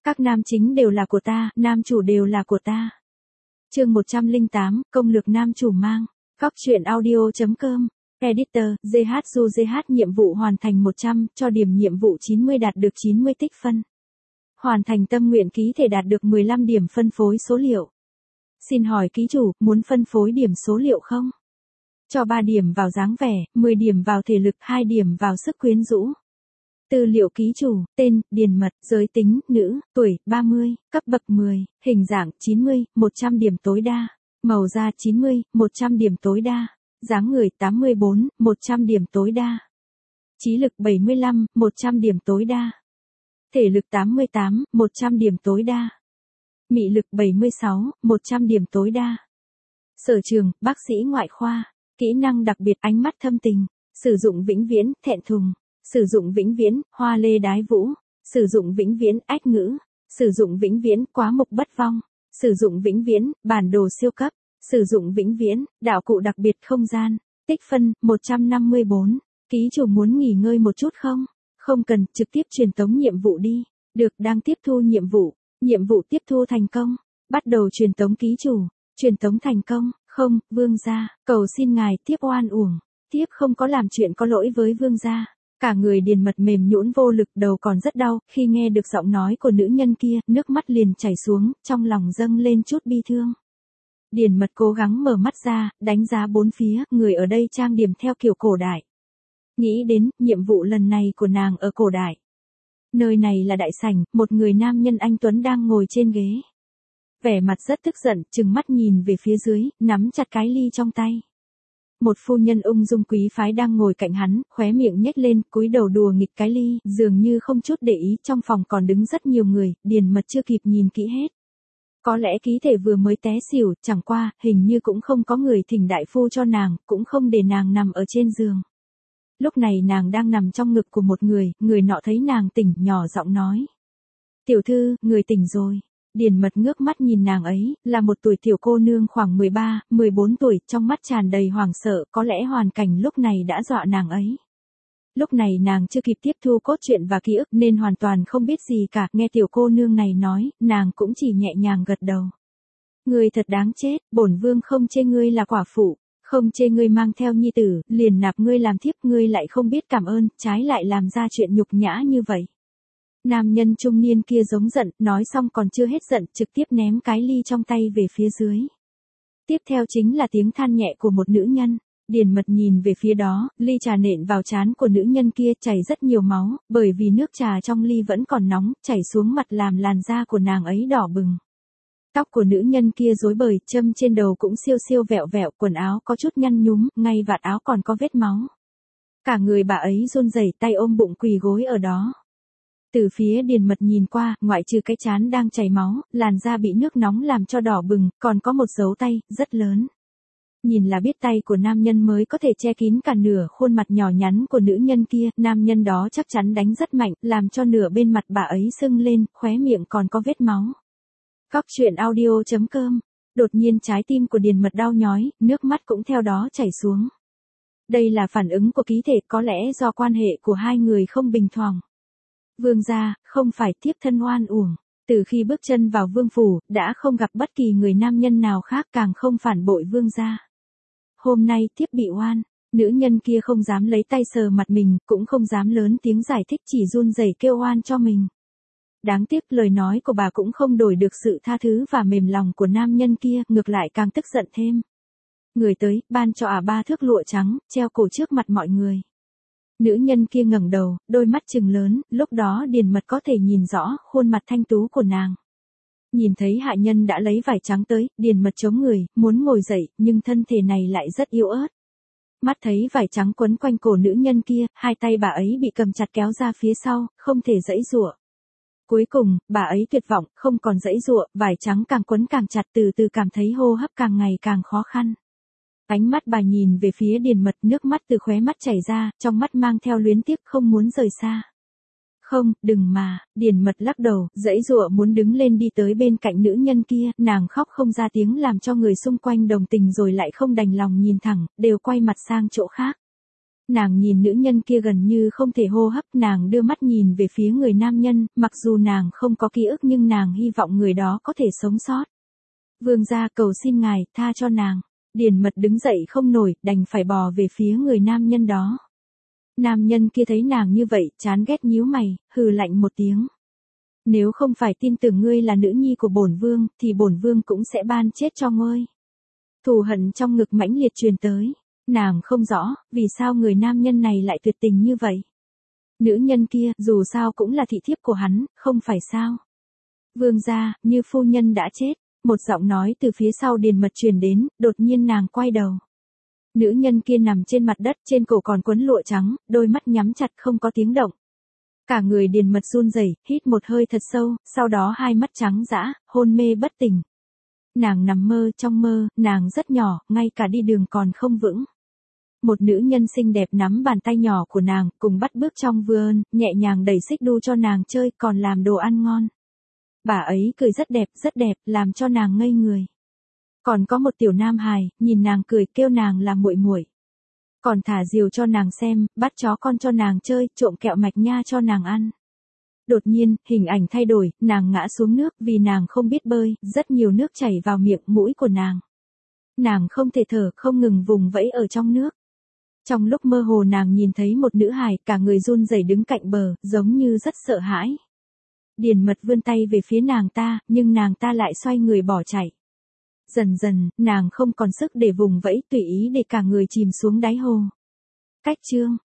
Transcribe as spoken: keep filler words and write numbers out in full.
Các nam chính đều là của ta, nam chủ đều là của ta. Chương một trăm lẻ tám, công lược nam chủ mang. Góc truyện audio chấm com. Editor, giê hát du giê hát nhiệm vụ hoàn thành một trăm, cho điểm nhiệm vụ chín mươi đạt được chín mươi tích phân. Hoàn thành tâm nguyện ký thể đạt được mười lăm điểm phân phối số liệu. Xin hỏi ký chủ, muốn phân phối điểm số liệu không? Cho ba điểm vào dáng vẻ, mười điểm vào thể lực, hai điểm vào sức quyến rũ. Tư liệu ký chủ, tên, điền mật, giới tính, nữ, tuổi, ba mươi, cấp bậc mười, hình dạng, chín mươi, một trăm điểm tối đa, màu da chín mươi, một trăm điểm tối đa, dáng người tám mươi bốn, một trăm điểm tối đa, trí lực bảy mươi lăm, một trăm điểm tối đa, thể lực tám mươi tám, một trăm điểm tối đa, mị lực bảy mươi sáu, một trăm điểm tối đa. Sở trường, bác sĩ ngoại khoa, kỹ năng đặc biệt ánh mắt thâm tình, sử dụng vĩnh viễn, thẹn thùng. Sử dụng vĩnh viễn, hoa lê đái vũ, sử dụng vĩnh viễn, ách ngữ, sử dụng vĩnh viễn, quá mục bất vong, sử dụng vĩnh viễn, bản đồ siêu cấp, sử dụng vĩnh viễn, đạo cụ đặc biệt không gian, tích phân, một trăm năm mươi bốn, ký chủ muốn nghỉ ngơi một chút không? Không cần, trực tiếp truyền tống nhiệm vụ đi, được, đang tiếp thu nhiệm vụ, nhiệm vụ tiếp thu thành công, bắt đầu truyền tống ký chủ, truyền tống thành công, không, vương gia, cầu xin ngài tiếp oan uổng, tiếp không có làm chuyện có lỗi với vương gia. Cả người điền mật mềm nhũn vô lực, đầu còn rất đau, khi nghe được giọng nói của nữ nhân kia, nước mắt liền chảy xuống, trong lòng dâng lên chút bi thương. Điền mật cố gắng mở mắt ra, đánh giá bốn phía, người ở đây trang điểm theo kiểu cổ đại. Nghĩ đến, nhiệm vụ lần này của nàng ở cổ đại. Nơi này là đại sảnh, một người nam nhân anh tuấn đang ngồi trên ghế. Vẻ mặt rất tức giận, trừng mắt nhìn về phía dưới, nắm chặt cái ly trong tay. Một phu nhân ung dung quý phái đang ngồi cạnh hắn, khóe miệng nhếch lên, cúi đầu đùa nghịch cái ly, dường như không chút để ý, trong phòng còn đứng rất nhiều người, điền mật chưa kịp nhìn kỹ hết. Có lẽ ký thể vừa mới té xỉu, chẳng qua, hình như cũng không có người thỉnh đại phu cho nàng, cũng không để nàng nằm ở trên giường. Lúc này nàng đang nằm trong ngực của một người, người nọ thấy nàng tỉnh, nhỏ giọng nói. Tiểu thư, người tỉnh rồi. Điền mật ngước mắt nhìn nàng ấy, là một tuổi tiểu cô nương khoảng mười ba, mười bốn tuổi, trong mắt tràn đầy hoảng sợ, có lẽ hoàn cảnh lúc này đã dọa nàng ấy. Lúc này nàng chưa kịp tiếp thu cốt truyện và ký ức nên hoàn toàn không biết gì cả, nghe tiểu cô nương này nói, nàng cũng chỉ nhẹ nhàng gật đầu. Ngươi thật đáng chết, bổn vương không chê ngươi là quả phụ, không chê ngươi mang theo nhi tử, liền nạp ngươi làm thiếp, ngươi lại không biết cảm ơn, trái lại làm ra chuyện nhục nhã như vậy. Nam nhân trung niên kia giống giận, nói xong còn chưa hết giận, trực tiếp ném cái ly trong tay về phía dưới. Tiếp theo chính là tiếng than nhẹ của một nữ nhân. Điền mật nhìn về phía đó, ly trà nện vào trán của nữ nhân kia, chảy rất nhiều máu, bởi vì nước trà trong ly vẫn còn nóng, chảy xuống mặt làm làn da của nàng ấy đỏ bừng. Tóc của nữ nhân kia rối bời, châm trên đầu cũng siêu siêu vẹo vẹo, quần áo có chút nhăn nhúm, ngay vạt áo còn có vết máu. Cả người bà ấy run rẩy, tay ôm bụng quỳ gối ở đó. Từ phía điền mật nhìn qua, ngoại trừ cái trán đang chảy máu, làn da bị nước nóng làm cho đỏ bừng, còn có một dấu tay, rất lớn. Nhìn là biết tay của nam nhân mới có thể che kín cả nửa khuôn mặt nhỏ nhắn của nữ nhân kia, nam nhân đó chắc chắn đánh rất mạnh, làm cho nửa bên mặt bà ấy sưng lên, khóe miệng còn có vết máu. Góc truyện audio chấm com. Đột nhiên trái tim của điền mật đau nhói, nước mắt cũng theo đó chảy xuống. Đây là phản ứng của ký thể, có lẽ do quan hệ của hai người không bình thường. Vương gia, không phải thiếp thân oan uổng. Từ khi bước chân vào vương phủ, đã không gặp bất kỳ người nam nhân nào khác, càng không phản bội vương gia. Hôm nay thiếp bị oan, nữ nhân kia không dám lấy tay sờ mặt mình, cũng không dám lớn tiếng giải thích, chỉ run rẩy kêu oan cho mình. Đáng tiếc lời nói của bà cũng không đổi được sự tha thứ và mềm lòng của nam nhân kia, ngược lại càng tức giận thêm. Người tới, ban cho ả ba thước lụa trắng, treo cổ trước mặt mọi người. Nữ nhân kia ngẩng đầu, đôi mắt trừng lớn, lúc đó điền mật có thể nhìn rõ khuôn mặt thanh tú của nàng. Nhìn thấy hạ nhân đã lấy vải trắng tới, điền mật chống người, muốn ngồi dậy, nhưng thân thể này lại rất yếu ớt. Mắt thấy vải trắng quấn quanh cổ nữ nhân kia, hai tay bà ấy bị cầm chặt kéo ra phía sau, không thể giãy giụa. Cuối cùng, bà ấy tuyệt vọng, không còn giãy giụa, vải trắng càng quấn càng chặt, từ từ cảm thấy hô hấp càng ngày càng khó khăn. Ánh mắt bà nhìn về phía điền mật, nước mắt từ khóe mắt chảy ra, trong mắt mang theo luyến tiếc, không muốn rời xa. Không, đừng mà, điền mật lắc đầu, giãy giụa muốn đứng lên đi tới bên cạnh nữ nhân kia, nàng khóc không ra tiếng làm cho người xung quanh đồng tình rồi lại không đành lòng nhìn thẳng, đều quay mặt sang chỗ khác. Nàng nhìn nữ nhân kia gần như không thể hô hấp, nàng đưa mắt nhìn về phía người nam nhân, mặc dù nàng không có ký ức nhưng nàng hy vọng người đó có thể sống sót. Vương gia cầu xin ngài, tha cho nàng. Điền Mật đứng dậy không nổi, đành phải bò về phía người nam nhân đó. Nam nhân kia thấy nàng như vậy, chán ghét nhíu mày, hừ lạnh một tiếng. Nếu không phải tin tưởng ngươi là nữ nhi của bổn vương, thì bổn vương cũng sẽ ban chết cho ngươi. Thù hận trong ngực mãnh liệt truyền tới. Nàng không rõ, vì sao người nam nhân này lại tuyệt tình như vậy. Nữ nhân kia, dù sao cũng là thị thiếp của hắn, không phải sao. Vương gia, như phu nhân đã chết. Một giọng nói từ phía sau Điền Mật truyền đến, đột nhiên nàng quay đầu. Nữ nhân kia nằm trên mặt đất, trên cổ còn quấn lụa trắng, đôi mắt nhắm chặt không có tiếng động. Cả người Điền Mật run rẩy, hít một hơi thật sâu, sau đó hai mắt trắng dã, hôn mê bất tỉnh. Nàng nằm mơ, trong mơ, nàng rất nhỏ, ngay cả đi đường còn không vững. Một nữ nhân xinh đẹp nắm bàn tay nhỏ của nàng, cùng bắt bước trong vườn, nhẹ nhàng đẩy xích đu cho nàng chơi, còn làm đồ ăn ngon. Bà ấy cười rất đẹp, rất đẹp, làm cho nàng ngây người. Còn có một tiểu nam hài, nhìn nàng cười, kêu nàng là muội muội. Còn thả diều cho nàng xem, bắt chó con cho nàng chơi, trộm kẹo mạch nha cho nàng ăn. Đột nhiên, hình ảnh thay đổi, nàng ngã xuống nước vì nàng không biết bơi, rất nhiều nước chảy vào miệng, mũi của nàng. Nàng không thể thở, không ngừng vùng vẫy ở trong nước. Trong lúc mơ hồ nàng nhìn thấy một nữ hài, cả người run rẩy đứng cạnh bờ, giống như rất sợ hãi. Điền Mật vươn tay về phía nàng ta, nhưng nàng ta lại xoay người bỏ chạy. Dần dần, nàng không còn sức để vùng vẫy, tùy ý để cả người chìm xuống đáy hồ. Cách chương